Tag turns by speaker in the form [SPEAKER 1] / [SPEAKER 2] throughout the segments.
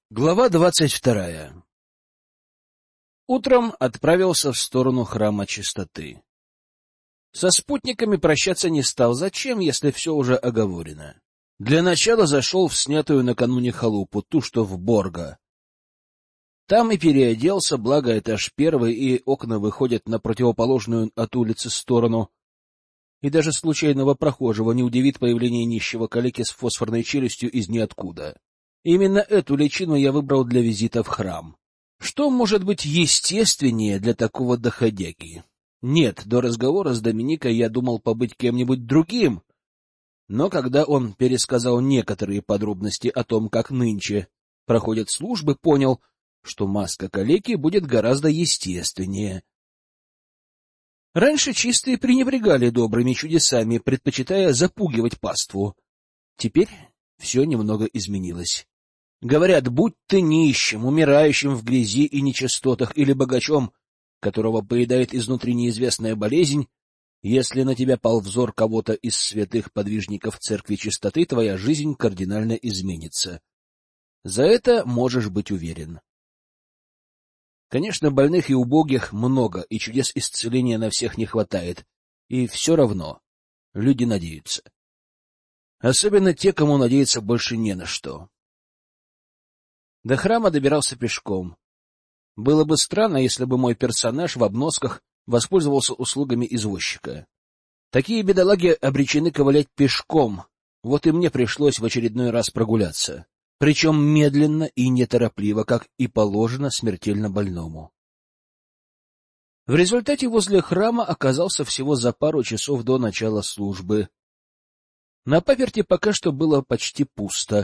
[SPEAKER 1] Глава 22. Утром отправился в сторону храма чистоты. Со спутниками прощаться не стал. Зачем, если все уже оговорено? Для начала зашел в снятую накануне халупу, ту, что в Борго. Там и переоделся, благо этаж первый, и окна выходят на противоположную от улицы сторону. И даже случайного прохожего не удивит появление нищего калеки с фосфорной челюстью из ниоткуда. Именно эту личину я выбрал для визита в храм. Что может быть естественнее для такого доходяги? Нет, до разговора с Доминикой я думал побыть кем-нибудь другим, но когда он пересказал некоторые подробности о том, как нынче проходят службы, понял, что маска калеки будет гораздо естественнее. Раньше чистые пренебрегали добрыми чудесами, предпочитая запугивать паству. Теперь все немного изменилось. Говорят, будь ты нищим, умирающим в грязи и нечистотах, или богачом, которого поедает изнутри неизвестная болезнь, если на тебя пал взор кого-то из святых подвижников церкви чистоты, твоя жизнь кардинально изменится. За это можешь быть уверен. Конечно, больных и убогих много, и чудес исцеления на всех не хватает, и все равно люди надеются. Особенно те, кому надеяться больше не на что. До храма добирался пешком. Было бы странно, если бы мой персонаж в обносках воспользовался услугами извозчика. Такие бедолаги обречены ковылять пешком, вот и мне пришлось в очередной раз прогуляться, причем медленно и неторопливо, как и положено смертельно больному. В результате возле храма оказался всего за пару часов до начала службы. На паперти пока что было почти пусто.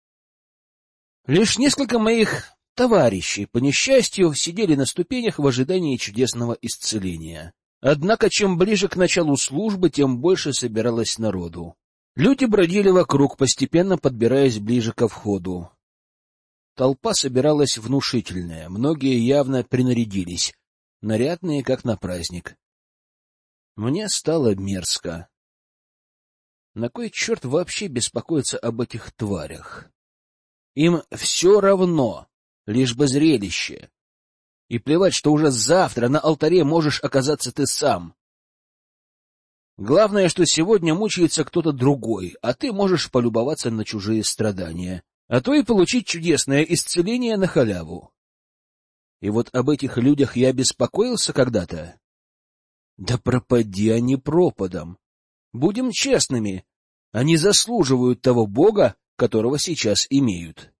[SPEAKER 1] Лишь несколько моих товарищей, по несчастью, сидели на ступенях в ожидании чудесного исцеления. Однако, чем ближе к началу службы, тем больше собиралось народу. Люди бродили вокруг, постепенно подбираясь ближе ко входу. Толпа собиралась внушительная, многие явно принарядились, нарядные, как на праздник. Мне стало мерзко. На кой черт вообще беспокоиться об этих тварях? Им все равно, лишь бы зрелище. И плевать, что уже завтра на алтаре можешь оказаться ты сам. Главное, что сегодня мучается кто-то другой, а ты можешь полюбоваться на чужие страдания, а то и получить чудесное исцеление на халяву. И вот об этих людях я беспокоился когда-то. Да пропади они пропадом. Будем честными, они заслуживают того Бога, которого сейчас имеют.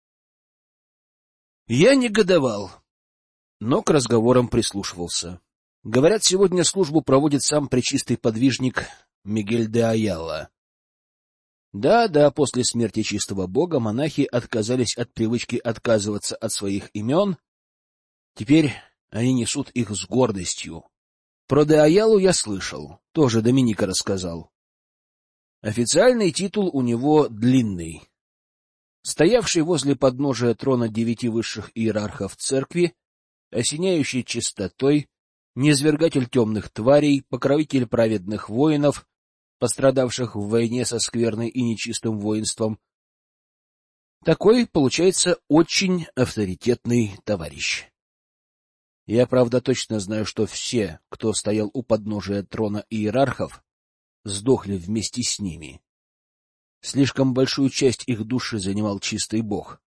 [SPEAKER 1] Я негодовал, но к разговорам прислушивался. Говорят, сегодня службу проводит сам пречистый подвижник Мигель де Айала. Да, после смерти чистого Бога монахи отказались от привычки отказываться от своих имен. Теперь они несут их с гордостью. Про де Айалу я слышал, тоже Доминика рассказал. Официальный титул у него длинный. Стоявший возле подножия трона 9 высших иерархов церкви, осеняющий чистотой, низвергатель темных тварей, покровитель праведных воинов, пострадавших в войне со скверной и нечистым воинством. Такой, получается, очень авторитетный товарищ. Я, правда, точно знаю, что все, кто стоял у подножия трона иерархов, сдохли вместе с ними. Слишком большую часть их души занимал чистый Бог.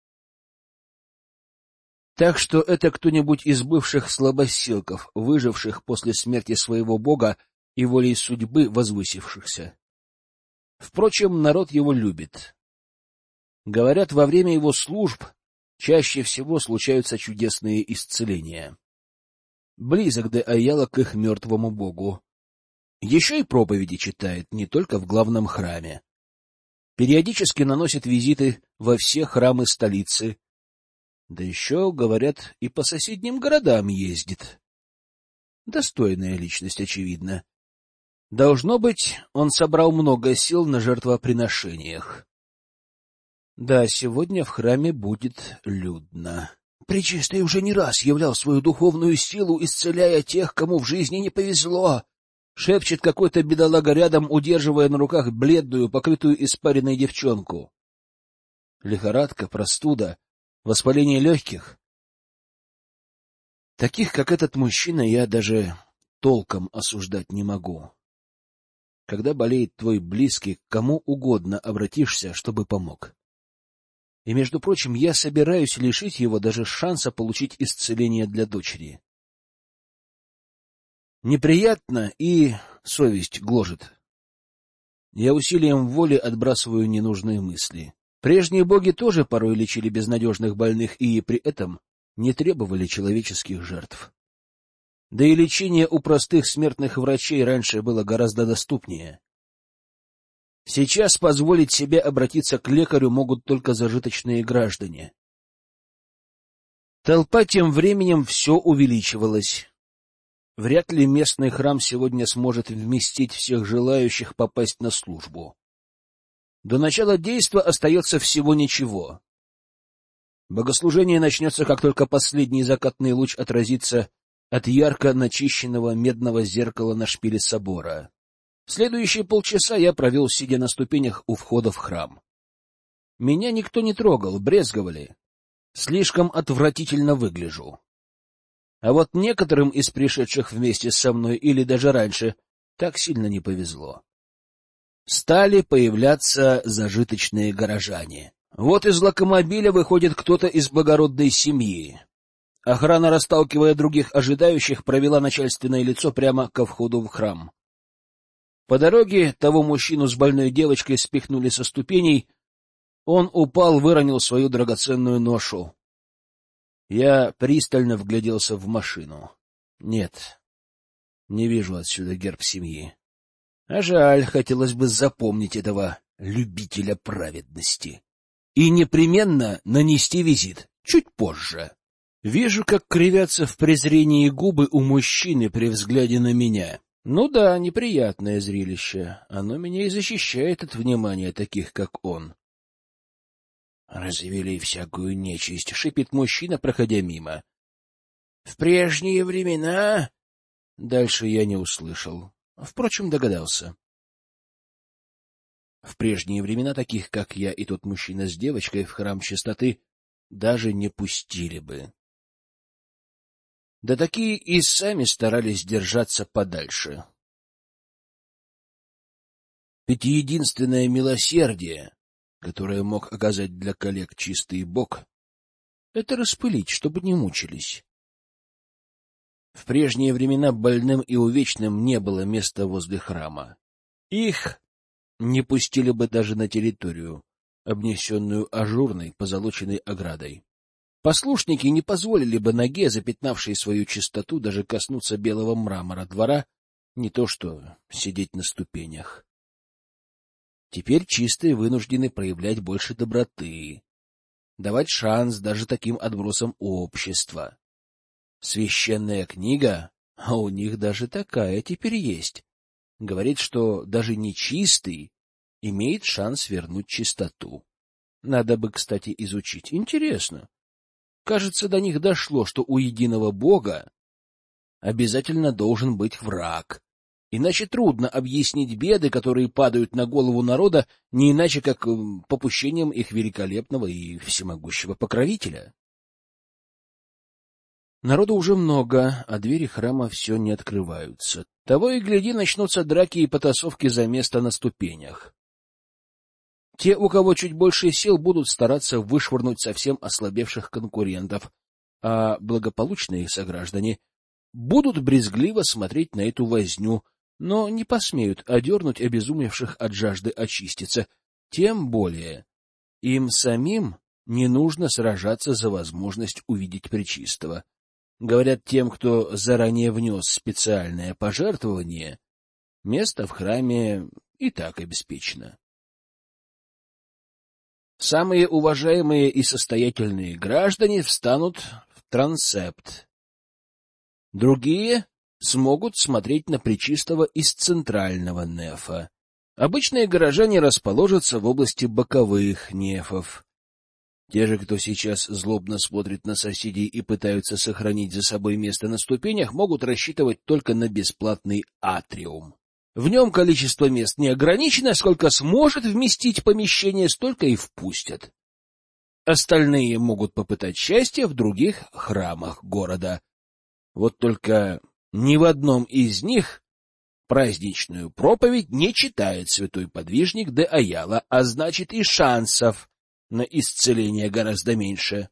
[SPEAKER 1] Так что это кто-нибудь из бывших слабосилков, выживших после смерти своего Бога и волей судьбы возвысившихся. Впрочем, народ его любит. Говорят, во время его служб чаще всего случаются чудесные исцеления. Близок де Айала к их мертвому Богу. Еще и проповеди читает не только в главном храме. Периодически наносит визиты во все храмы столицы. Да еще, говорят, и по соседним городам ездит. Достойная личность, очевидно. Должно быть, он собрал много сил на жертвоприношениях. Да, сегодня в храме будет людно. Пречистый уже не раз являл свою духовную силу, исцеляя тех, кому в жизни не повезло. Шепчет какой-то бедолага рядом, удерживая на руках бледную, покрытую испаренной девчонку. Лихорадка, простуда. Воспаление легких? Таких, как этот мужчина, я даже толком осуждать не могу. Когда болеет твой близкий, к кому угодно обратишься, чтобы помог. И, между прочим, я собираюсь лишить его даже шанса получить исцеление для дочери. Неприятно и совесть гложет. Я усилием воли отбрасываю ненужные мысли. Прежние боги тоже порой лечили безнадежных больных и при этом не требовали человеческих жертв. Да и лечение у простых смертных врачей раньше было гораздо доступнее. Сейчас позволить себе обратиться к лекарю могут только зажиточные граждане. Толпа тем временем все увеличивалась. Вряд ли местный храм сегодня сможет вместить всех желающих попасть на службу. До начала действа остается всего ничего. Богослужение начнется, как только последний закатный луч отразится от ярко начищенного медного зеркала на шпиле собора. Следующие полчаса я провел, сидя на ступенях у входа в храм. Меня никто не трогал, брезговали. Слишком отвратительно выгляжу. А вот некоторым из пришедших вместе со мной или даже раньше так сильно не повезло. Стали появляться зажиточные горожане. Вот из локомобиля выходит кто-то из благородной семьи. Охрана, расталкивая других ожидающих, провела начальственное лицо прямо ко входу в храм. По дороге того мужчину с больной девочкой спихнули со ступеней. Он упал, выронил свою драгоценную ношу. Я пристально вгляделся в машину. Нет, не вижу отсюда герб семьи. А жаль, хотелось бы запомнить этого любителя праведности. И непременно нанести визит чуть позже. Вижу, как кривятся в презрении губы у мужчины при взгляде на меня. Ну да, неприятное зрелище. Оно меня и защищает от внимания таких, как он. Развели всякую нечисть, шипит мужчина, проходя мимо. В прежние времена... Дальше я не услышал. Впрочем, догадался. В прежние времена таких, как я и тот мужчина с девочкой, в храм чистоты даже не пустили бы. Да такие и сами старались держаться подальше. Ведь единственное милосердие, которое мог оказать для коллег чистый Бог, это распылить, чтобы не мучились. В прежние времена больным и увечным не было места возле храма. Их не пустили бы даже на территорию, обнесенную ажурной позолоченной оградой. Послушники не позволили бы ноге, запятнавшей свою чистоту, даже коснуться белого мрамора двора, не то что сидеть на ступенях. Теперь чистые вынуждены проявлять больше доброты, давать шанс даже таким отбросам общества. Священная книга, а у них даже такая теперь есть, говорит, что даже нечистый имеет шанс вернуть чистоту. Надо бы, кстати, изучить. Интересно. Кажется, до них дошло, что у единого Бога обязательно должен быть враг. Иначе трудно объяснить беды, которые падают на голову народа, не иначе, как попущением их великолепного и всемогущего покровителя. Народу уже много, а двери храма все не открываются. Того и гляди, начнутся драки и потасовки за место на ступенях. Те, у кого чуть больше сил, будут стараться вышвырнуть совсем ослабевших конкурентов, а благополучные сограждане будут брезгливо смотреть на эту возню, но не посмеют одернуть обезумевших от жажды очиститься. Тем более им самим не нужно сражаться за возможность увидеть Пречистого. Говорят, тем, кто заранее внес специальное пожертвование, место в храме и так обеспечено. Самые уважаемые и состоятельные граждане встанут в трансепт. Другие смогут смотреть на Пречистого из центрального нефа. Обычные горожане расположатся в области боковых нефов. Те же, кто сейчас злобно смотрит на соседей и пытаются сохранить за собой место на ступенях, могут рассчитывать только на бесплатный атриум. В нем количество мест не ограничено, сколько сможет вместить помещение, столько и впустят. Остальные могут попытать счастье в других храмах города. Вот только ни в одном из них праздничную проповедь не читает святой подвижник де Аяла, а значит и шансов на исцеление гораздо меньше.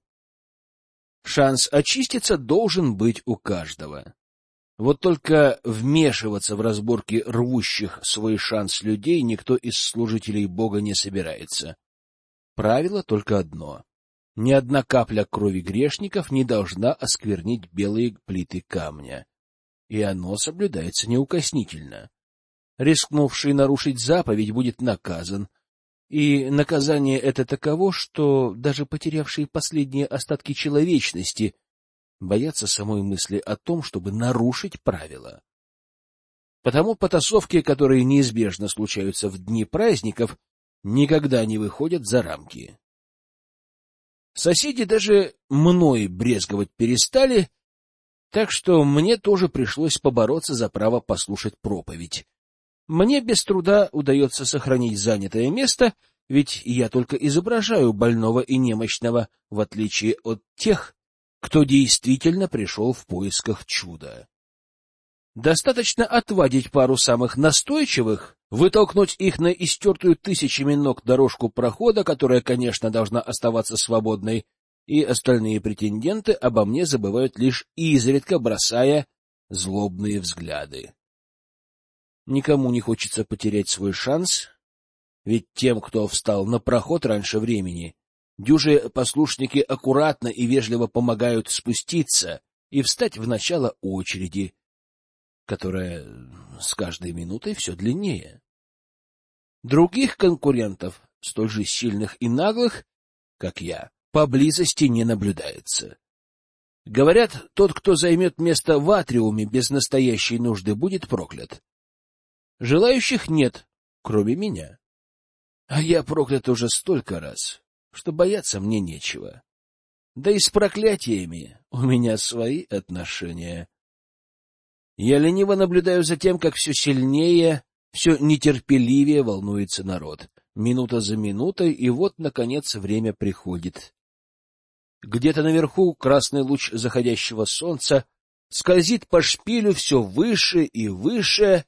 [SPEAKER 1] Шанс очиститься должен быть у каждого. Вот только вмешиваться в разборки рвущих свой шанс людей никто из служителей Бога не собирается. Правило только одно: ни одна капля крови грешников не должна осквернить белые плиты камня. И оно соблюдается неукоснительно. Рискнувший нарушить заповедь будет наказан, и наказание это таково, что даже потерявшие последние остатки человечности боятся самой мысли о том, чтобы нарушить правила. Потому потасовки, которые неизбежно случаются в дни праздников, никогда не выходят за рамки. Соседи даже мной брезговать перестали, так что мне тоже пришлось побороться за право послушать проповедь. Мне без труда удается сохранить занятое место, ведь я только изображаю больного и немощного, в отличие от тех, кто действительно пришел в поисках чуда. Достаточно отвадить пару самых настойчивых, вытолкнуть их на истертую тысячами ног дорожку прохода, которая, конечно, должна оставаться свободной, и остальные претенденты обо мне забывают лишь изредка, бросая злобные взгляды. Никому не хочется потерять свой шанс, ведь тем, кто встал на проход раньше времени, дюжи послушники аккуратно и вежливо помогают спуститься и встать в начало очереди, которая с каждой минутой все длиннее. Других конкурентов, столь же сильных и наглых, как я, поблизости не наблюдается. Говорят, тот, кто займет место в атриуме без настоящей нужды, будет проклят. Желающих нет, кроме меня. А я проклят уже столько раз, что бояться мне нечего. Да и с проклятиями у меня свои отношения. Я лениво наблюдаю за тем, как все сильнее, все нетерпеливее волнуется народ. Минута за минутой, и вот, наконец, время приходит. Где-то наверху красный луч заходящего солнца скользит по шпилю все выше и выше.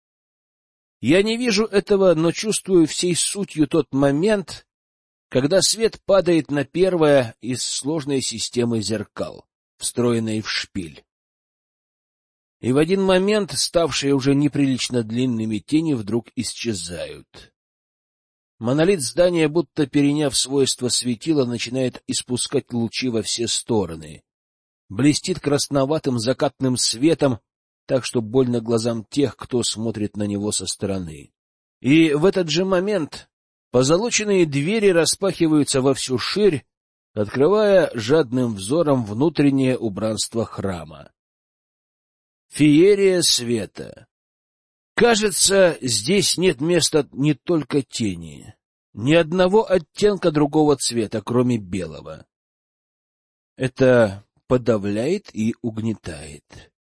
[SPEAKER 1] Я не вижу этого, но чувствую всей сутью тот момент, когда свет падает на первое из сложной системы зеркал, встроенной в шпиль. И в один момент ставшие уже неприлично длинными тени вдруг исчезают. Монолит здания, будто переняв свойства светила, начинает испускать лучи во все стороны. Блестит красноватым закатным светом, так что больно глазам тех, кто смотрит на него со стороны. И в этот же момент позолоченные двери распахиваются во всю ширь, открывая жадным взором внутреннее убранство храма. Феерия света. Кажется, здесь нет места не только тени, ни одного оттенка другого цвета, кроме белого. Это подавляет и угнетает.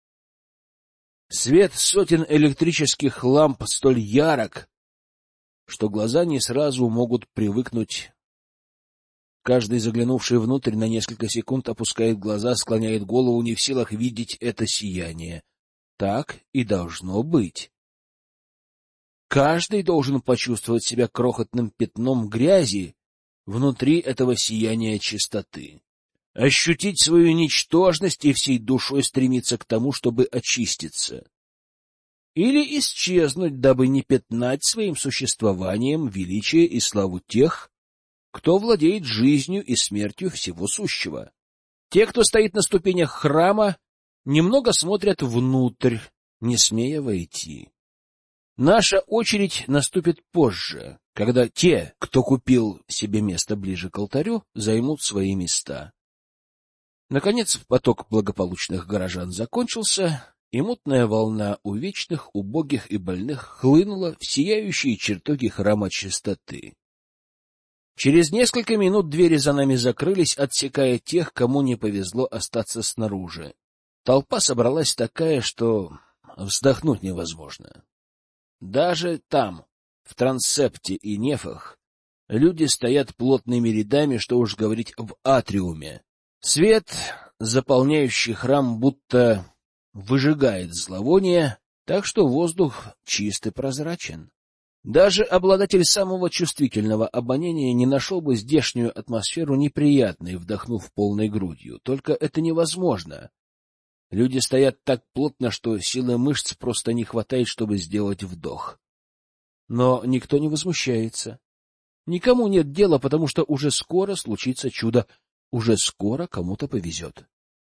[SPEAKER 1] Свет сотен электрических ламп столь ярок, что глаза не сразу могут привыкнуть. Каждый, заглянувший внутрь, на несколько секунд опускает глаза, склоняет голову, не в силах видеть это сияние. Так и должно быть. Каждый должен почувствовать себя крохотным пятном грязи внутри этого сияния чистоты. Ощутить свою ничтожность и всей душой стремиться к тому, чтобы очиститься. Или исчезнуть, дабы не пятнать своим существованием величие и славу тех, кто владеет жизнью и смертью всего сущего. Те, кто стоит на ступенях храма, немного смотрят внутрь, не смея войти. Наша очередь наступит позже, когда те, кто купил себе место ближе к алтарю, займут свои места. Наконец поток благополучных горожан закончился, и мутная волна увечных, убогих и больных хлынула в сияющие чертоги храма чистоты. Через несколько минут двери за нами закрылись, отсекая тех, кому не повезло остаться снаружи. Толпа собралась такая, что вздохнуть невозможно. Даже там, в трансепте и нефах, Люди стоят плотными рядами, что уж говорить в атриуме. Свет, заполняющий храм, будто выжигает зловоние, так что воздух чист и прозрачен. Даже обладатель самого чувствительного обоняния не нашел бы здешнюю атмосферу неприятной, вдохнув полной грудью. Только это невозможно. Люди стоят так плотно, что силы мышц просто не хватает, чтобы сделать вдох. Но никто не возмущается. Никому нет дела, потому что уже скоро случится чудо, уже скоро кому-то повезет.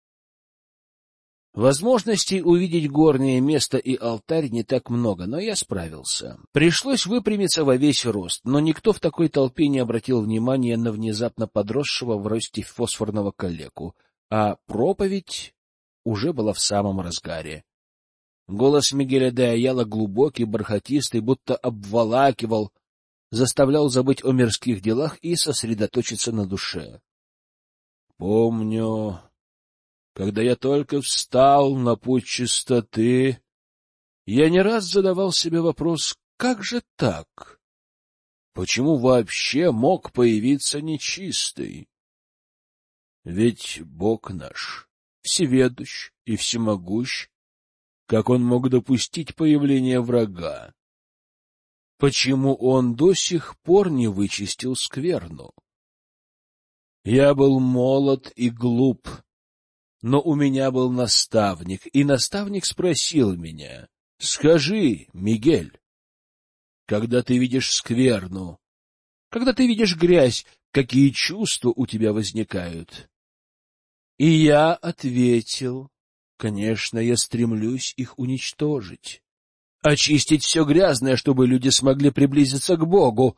[SPEAKER 1] Возможностей увидеть горнее место и алтарь не так много, но я справился. Пришлось выпрямиться во весь рост, но никто в такой толпе не обратил внимания на внезапно подросшего в росте фосфорного калеку, а проповедь уже была в самом разгаре. Голос Мигеля де Аяла, глубокий, бархатистый, будто обволакивал, заставлял забыть о мирских делах и сосредоточиться на душе. Помню, когда я только встал на путь чистоты, я не раз задавал себе вопрос, как же так? Почему вообще мог появиться нечистый? Ведь Бог наш всеведущ и всемогущ, как Он мог допустить появление врага? Почему Он до сих пор не вычистил скверну? Я был молод и глуп, но у меня был наставник, и наставник спросил меня: «Скажи, Мигель, когда ты видишь скверну, когда ты видишь грязь, какие чувства у тебя возникают?» И я ответил: «Конечно, я стремлюсь их уничтожить, очистить все грязное, чтобы люди смогли приблизиться к Богу.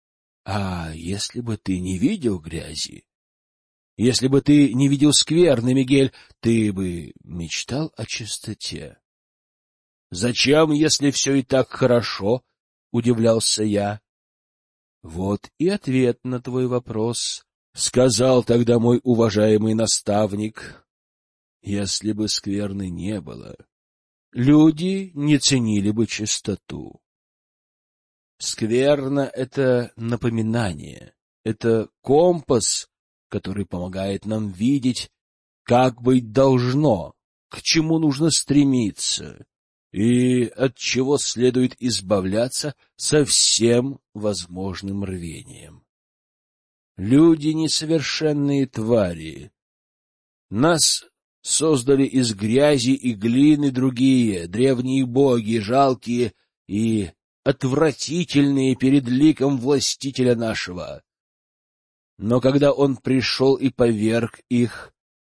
[SPEAKER 1] А если бы ты не видел грязи, если бы ты не видел скверны, Мигель, ты бы мечтал о чистоте». «Зачем, если все и так хорошо?» — удивлялся я. «Вот и ответ на твой вопрос», — сказал тогда мой уважаемый наставник. «Если бы скверны не было, люди не ценили бы чистоту. Скверна — это напоминание, это компас, который помогает нам видеть, как быть должно, к чему нужно стремиться и от чего следует избавляться со всем возможным рвением. Люди — несовершенные твари. Нас создали из грязи и глины другие, древние боги, жалкие и отвратительные перед ликом властителя нашего. Но когда он пришел и поверг их,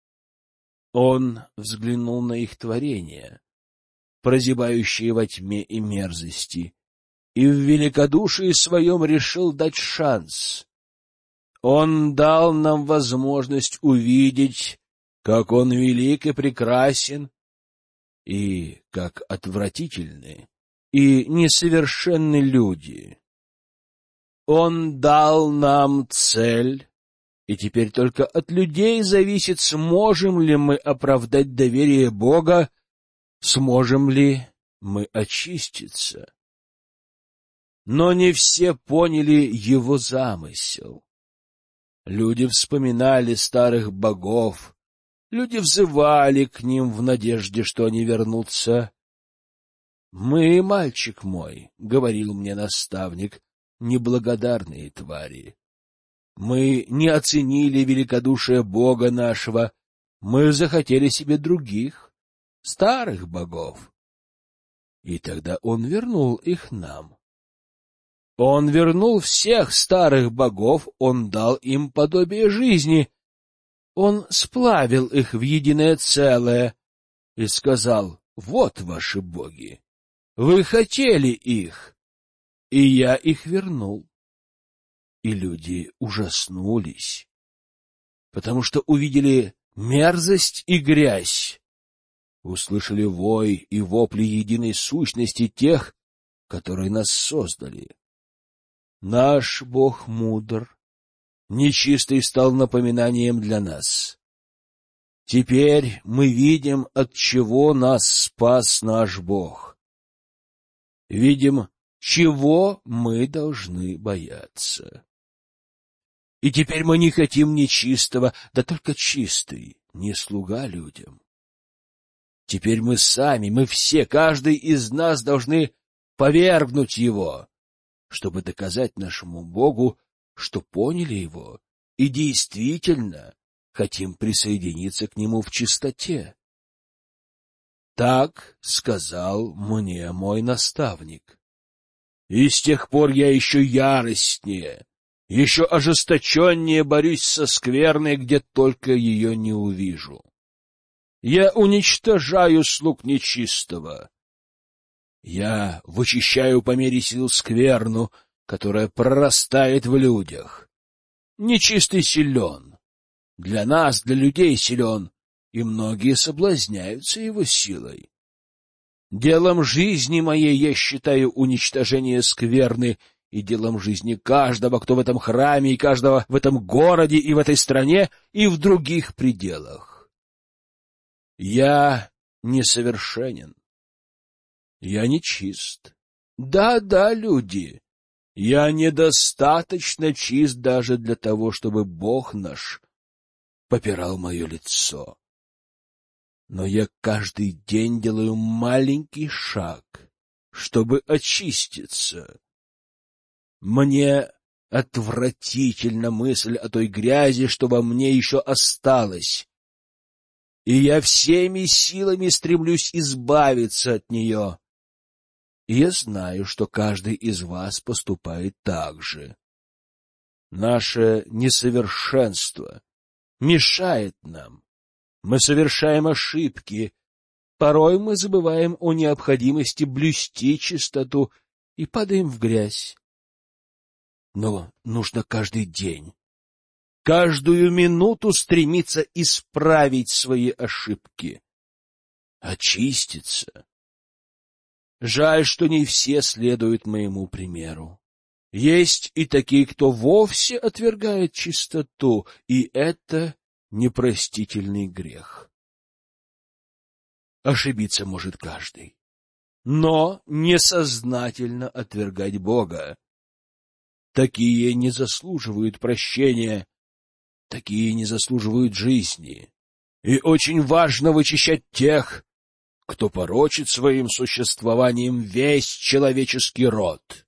[SPEAKER 1] он взглянул на их творения, прозябающие во тьме и мерзости, и в великодушии своем решил дать шанс. Он дал нам возможность увидеть, как он велик и прекрасен, и как отвратительны и несовершенны люди. Он дал нам цель, и теперь только от людей зависит, сможем ли мы оправдать доверие Бога, сможем ли мы очиститься. Но не все поняли его замысел. Люди вспоминали старых богов, люди взывали к ним в надежде, что они вернутся. «Мы, мальчик мой, — говорил мне наставник, — неблагодарные твари. Мы не оценили великодушие Бога нашего, мы захотели себе других, старых богов. И тогда Он вернул их нам. Он вернул всех старых богов, Он дал им подобие жизни, Он сплавил их в единое целое и сказал: вот ваши боги, вы хотели их, и я их вернул. И люди ужаснулись, потому что увидели мерзость и грязь, услышали вой и вопли единой сущности тех, которые нас создали. Наш Бог мудр, нечистый стал напоминанием для нас. Теперь мы видим, от чего нас спас наш Бог. Видим, чего мы должны бояться. И теперь мы не хотим нечистого, да только чистый, не слуга людям. Теперь мы сами, мы все, каждый из нас должны повергнуть его, чтобы доказать нашему Богу, что поняли его и действительно хотим присоединиться к нему в чистоте. Так сказал мне мой наставник. И с тех пор я еще яростнее, еще ожесточеннее борюсь со скверной, где только ее не увижу. Я уничтожаю слуг нечистого. Я вычищаю по мере сил скверну, которая прорастает в людях. Нечистый силен. Для нас, для людей силен, и многие соблазняются его силой. Делом жизни моей я считаю уничтожение скверны, и делом жизни каждого, кто в этом храме, и каждого в этом городе, и в этой стране, и в других пределах. Я несовершенен. Я нечист. Да, люди, я недостаточно чист даже для того, чтобы Бог наш попирал мое лицо. Но я каждый день делаю маленький шаг, чтобы очиститься. Мне отвратительна мысль о той грязи, что во мне еще осталось, и я всеми силами стремлюсь избавиться от нее. И я знаю, что каждый из вас поступает так же. Наше несовершенство мешает нам. Мы совершаем ошибки. Порой мы забываем о необходимости блюсти чистоту и падаем в грязь. Но нужно каждый день, каждую минуту стремиться исправить свои ошибки, очиститься. Жаль, что не все следуют моему примеру. Есть и такие, кто вовсе отвергает чистоту, и это непростительный грех. Ошибиться может каждый, но несознательно отвергать Бога. Такие не заслуживают прощения, такие не заслуживают жизни. И очень важно вычищать тех, кто порочит своим существованием весь человеческий род.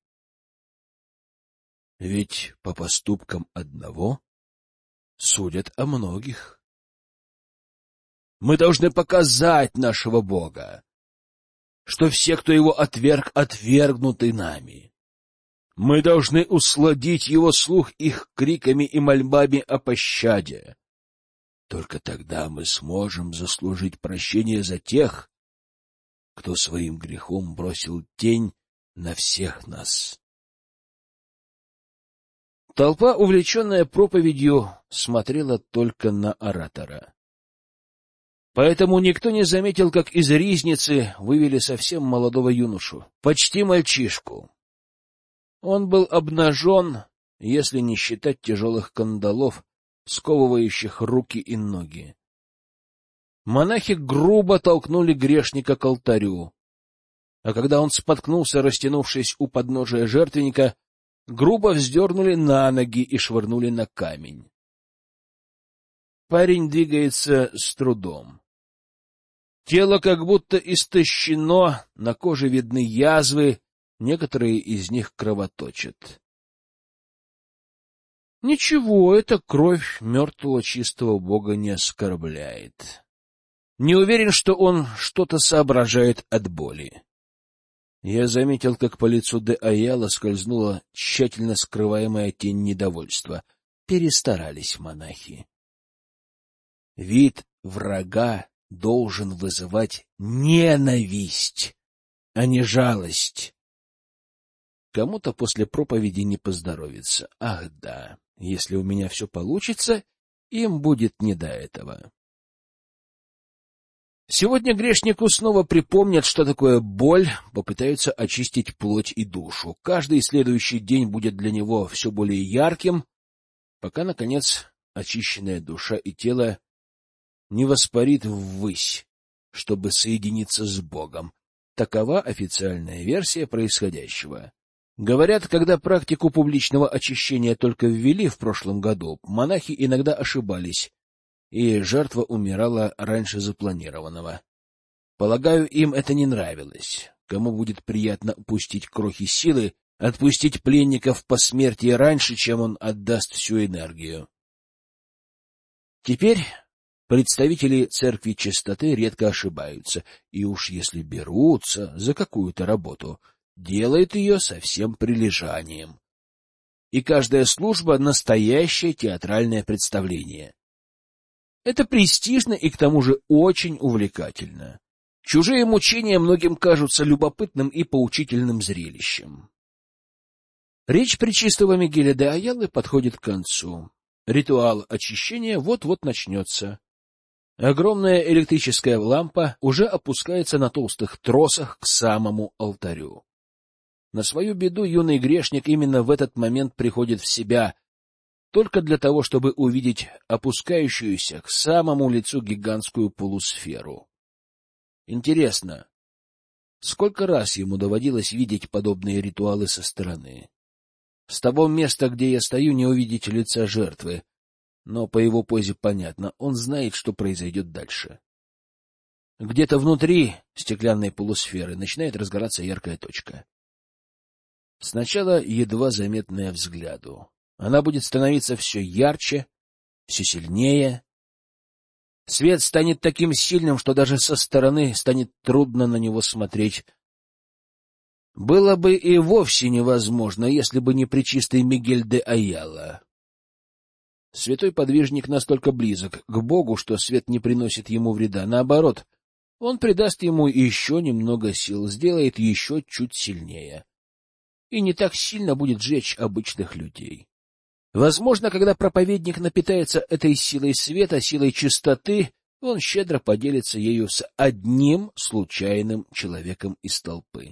[SPEAKER 1] Ведь по поступкам одного судят о многих. Мы должны показать нашего Бога, что все, кто его отверг, отвергнуты нами. Мы должны усладить его слух их криками и мольбами о пощаде. Только тогда мы сможем заслужить прощение за тех, кто своим грехом бросил тень на всех нас. Толпа, увлеченная проповедью, смотрела только на оратора. Поэтому никто не заметил, как из ризницы вывели совсем молодого юношу, почти мальчишку. Он был обнажен, если не считать тяжелых кандалов, сковывающих руки и ноги. Монахи грубо толкнули грешника к алтарю, а когда он споткнулся, растянувшись у подножия жертвенника, грубо вздернули на ноги и швырнули на камень. Парень двигается с трудом. Тело как будто истощено, на коже видны язвы, некоторые из них кровоточат. Ничего, эта кровь мертвого чистого Бога не оскорбляет. Не уверен, что он что-то соображает от боли. Я заметил, как по лицу де Аяла скользнула тщательно скрываемая тень недовольства. Перестарались монахи. Вид врага должен вызывать ненависть, а не жалость. Кому-то после проповеди не поздоровится. Ах да, если у меня все получится, им будет не до этого. Сегодня грешнику снова припомнят, что такое боль, попытаются очистить плоть и душу. Каждый следующий день будет для него все более ярким, пока, наконец, очищенная душа и тело не воспарит ввысь, чтобы соединиться с Богом. Такова официальная версия происходящего. Говорят, когда практику публичного очищения только ввели в прошлом году, монахи иногда ошибались, и жертва умирала раньше запланированного. Полагаю, им это не нравилось. Кому будет приятно упустить крохи силы, отпустить пленников по смерти раньше, чем он отдаст всю энергию? Теперь представители церкви чистоты редко ошибаются, и уж если берутся за какую-то работу, делают ее со всем прилежанием. И каждая служба — настоящее театральное представление. Это престижно и к тому же очень увлекательно. Чужие мучения многим кажутся любопытным и поучительным зрелищем. Речь пречистого Мигеля де Айялы подходит к концу. Ритуал очищения вот-вот начнется. Огромная электрическая лампа уже опускается на толстых тросах к самому алтарю. На свою беду юный грешник именно в этот момент приходит в себя, только для того, чтобы увидеть опускающуюся к самому лицу гигантскую полусферу. Интересно, сколько раз ему доводилось видеть подобные ритуалы со стороны? С того места, где я стою, не увидеть лица жертвы, но по его позе понятно, он знает, что произойдет дальше. Где-то внутри стеклянной полусферы начинает разгораться яркая точка. Сначала едва заметная взгляду. Она будет становиться все ярче, все сильнее. Свет станет таким сильным, что даже со стороны станет трудно на него смотреть. Было бы и вовсе невозможно, если бы не пречистый Мигель де Айяла. Святой подвижник настолько близок к Богу, что свет не приносит ему вреда. Наоборот, он придаст ему еще немного сил, сделает еще чуть сильнее. И не так сильно будет жечь обычных людей. Возможно, когда проповедник напитается этой силой света, силой чистоты, он щедро поделится ею с одним случайным человеком из толпы.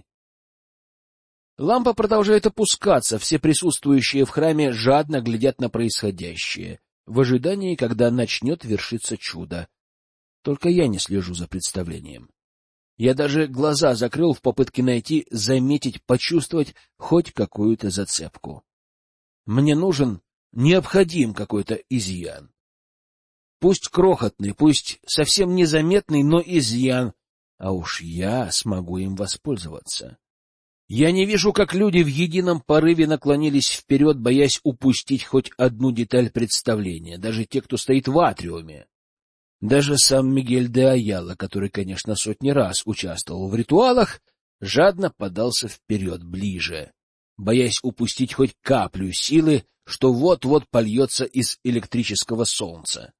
[SPEAKER 1] Лампа продолжает опускаться, все присутствующие в храме жадно глядят на происходящее, в ожидании, когда начнет вершиться чудо. Только я не слежу за представлением. Я даже глаза закрыл в попытке найти, заметить, почувствовать хоть какую-то зацепку. Мне необходим какой-то изъян. Пусть крохотный, пусть совсем незаметный, но изъян, а уж я смогу им воспользоваться. Я не вижу, как люди в едином порыве наклонились вперед, боясь упустить хоть одну деталь представления, даже те, кто стоит в атриуме. Даже сам Мигель де Айяла, который, конечно, сотни раз участвовал в ритуалах, жадно подался вперед, ближе, боясь упустить хоть каплю силы, что вот-вот польется из электрического солнца.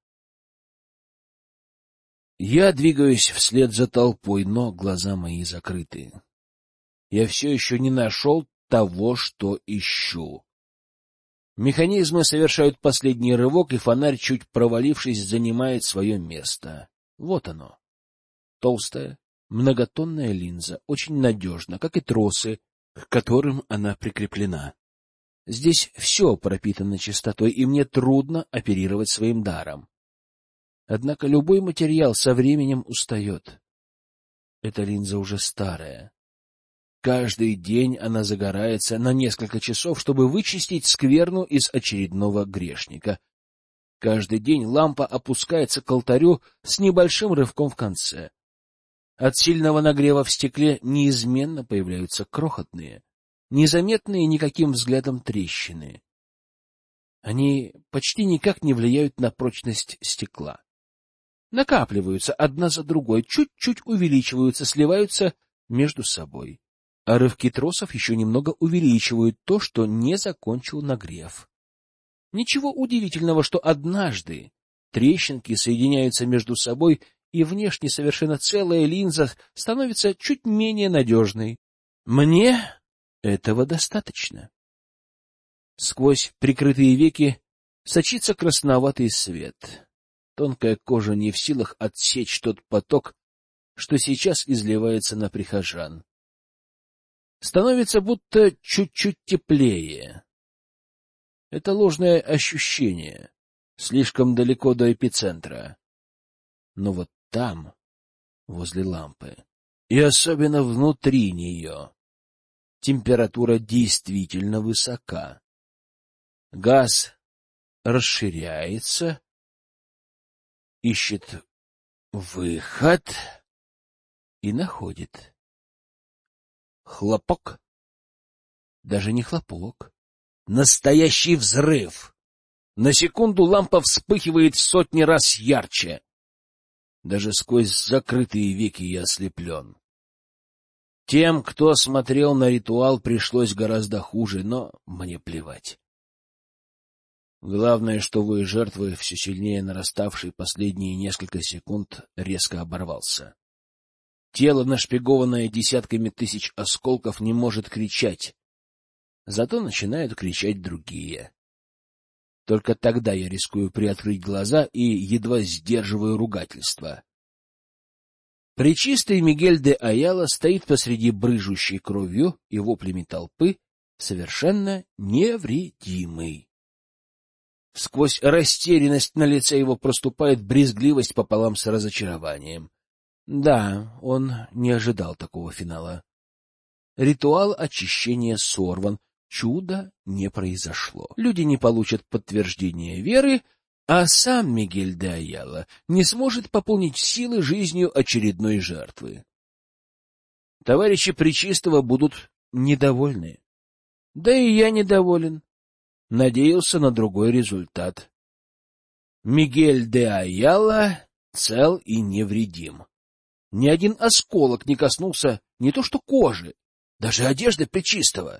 [SPEAKER 1] Я двигаюсь вслед за толпой, но глаза мои закрыты. Я все еще не нашел того, что ищу. Механизмы совершают последний рывок, и фонарь, чуть провалившись, занимает свое место. Вот оно. Толстая, многотонная линза, очень надежна, как и тросы, к которым она прикреплена. Здесь все пропитано чистотой, и мне трудно оперировать своим даром. Однако любой материал со временем устает. Эта линза уже старая. Каждый день она загорается на несколько часов, чтобы вычистить скверну из очередного грешника. Каждый день лампа опускается к алтарю с небольшим рывком в конце. От сильного нагрева в стекле неизменно появляются крохотные, незаметные никаким взглядом трещины. Они почти никак не влияют на прочность стекла. Накапливаются одна за другой, чуть-чуть увеличиваются, сливаются между собой. А рывки тросов еще немного увеличивают то, что не закончил нагрев. Ничего удивительного, что однажды трещинки соединяются между собой, и внешне совершенно целая линза становится чуть менее надежной. Мне этого достаточно. Сквозь прикрытые веки сочится красноватый свет. Тонкая кожа не в силах отсечь тот поток, что сейчас изливается на прихожан. Становится будто чуть-чуть теплее. Это ложное ощущение, слишком далеко до эпицентра. Но вот там, возле лампы, и особенно внутри нее, температура действительно высока. Газ расширяется, ищет выход и находит. Хлопок. Даже не хлопок. Настоящий взрыв. На секунду лампа вспыхивает в сотни раз ярче. Даже сквозь закрытые веки я ослеплен. Тем, кто смотрел на ритуал, пришлось гораздо хуже, но мне плевать. Главное, что вой жертвы, все сильнее нараставший последние несколько секунд, резко оборвался. Тело, нашпигованное десятками тысяч осколков, не может кричать. Зато начинают кричать другие. Только тогда я рискую приоткрыть глаза и едва сдерживаю ругательство. Пречистый Мигель де Аяла стоит посреди брыжущей кровью и воплями толпы, совершенно невредимый. Сквозь растерянность на лице его проступает брезгливость пополам с разочарованием. Да, он не ожидал такого финала. Ритуал очищения сорван, чуда не произошло. Люди не получат подтверждения веры, а сам Мигель де Аяла не сможет пополнить силы жизнью очередной жертвы. Товарищи Пречистого будут недовольны. Да и я недоволен. Надеялся на другой результат. Мигель де Аяла цел и невредим. Ни один осколок не коснулся не то что кожи, даже одежды Пречистого.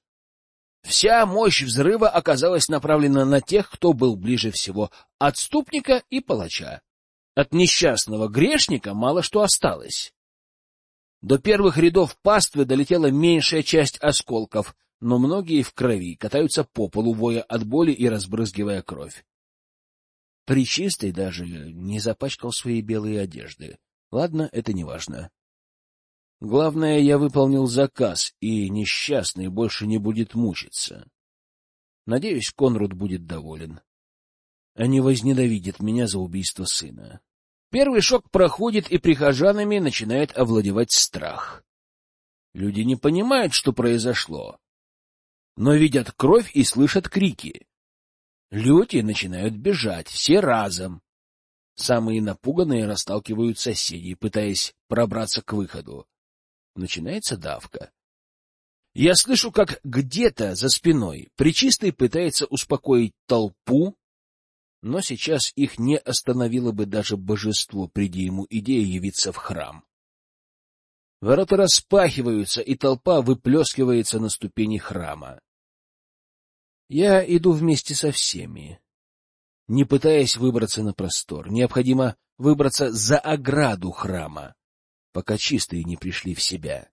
[SPEAKER 1] Вся мощь взрыва оказалась направлена на тех, кто был ближе всего, отступника и палача. От несчастного грешника мало что осталось. До первых рядов паствы долетела меньшая часть осколков, но многие в крови катаются по полу, воя от боли и разбрызгивая кровь. Пречистый даже не запачкал свои белые одежды. Ладно, это не важно. Главное, я выполнил заказ, и несчастный больше не будет мучиться. Надеюсь, Конрад будет доволен. А не возненавидит меня за убийство сына. Первый шок проходит, и прихожанами начинает овладевать страх. Люди не понимают, что произошло, но видят кровь и слышат крики. Люди начинают бежать, все разом. Самые напуганные расталкивают соседей, пытаясь пробраться к выходу. Начинается давка. Я слышу, как где-то за спиной Пречистый пытается успокоить толпу, но сейчас их не остановило бы даже божество, приди ему идея явиться в храм. Ворота распахиваются, и толпа выплескивается на ступени храма. Я иду вместе со всеми, не пытаясь выбраться на простор. Необходимо выбраться за ограду храма, пока чистые не пришли в себя.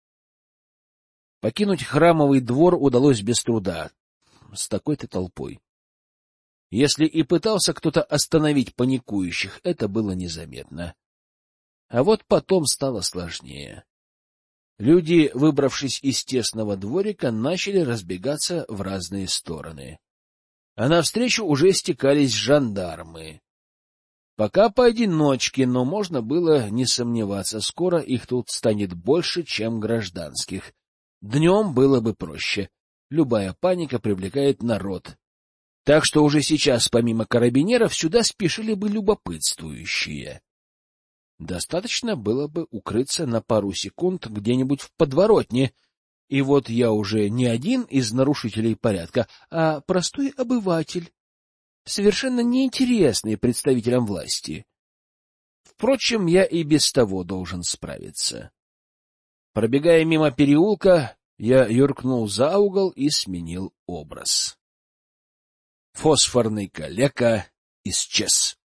[SPEAKER 1] Покинуть храмовый двор удалось без труда, с такой-то толпой. Если и пытался кто-то остановить паникующих, это было незаметно. А вот потом стало сложнее. Люди, выбравшись из тесного дворика, начали разбегаться в разные стороны. А навстречу уже стекались жандармы. Пока поодиночке, но можно было не сомневаться, скоро их тут станет больше, чем гражданских. Днем было бы проще. Любая паника привлекает народ. Так что уже сейчас, помимо карабинеров, сюда спешили бы любопытствующие. Достаточно было бы укрыться на пару секунд где-нибудь в подворотне, и вот я уже не один из нарушителей порядка, а простой обыватель, совершенно неинтересный представителям власти. Впрочем, я и без того должен справиться. Пробегая мимо переулка, я юркнул за угол и сменил образ. Фосфорный калека исчез.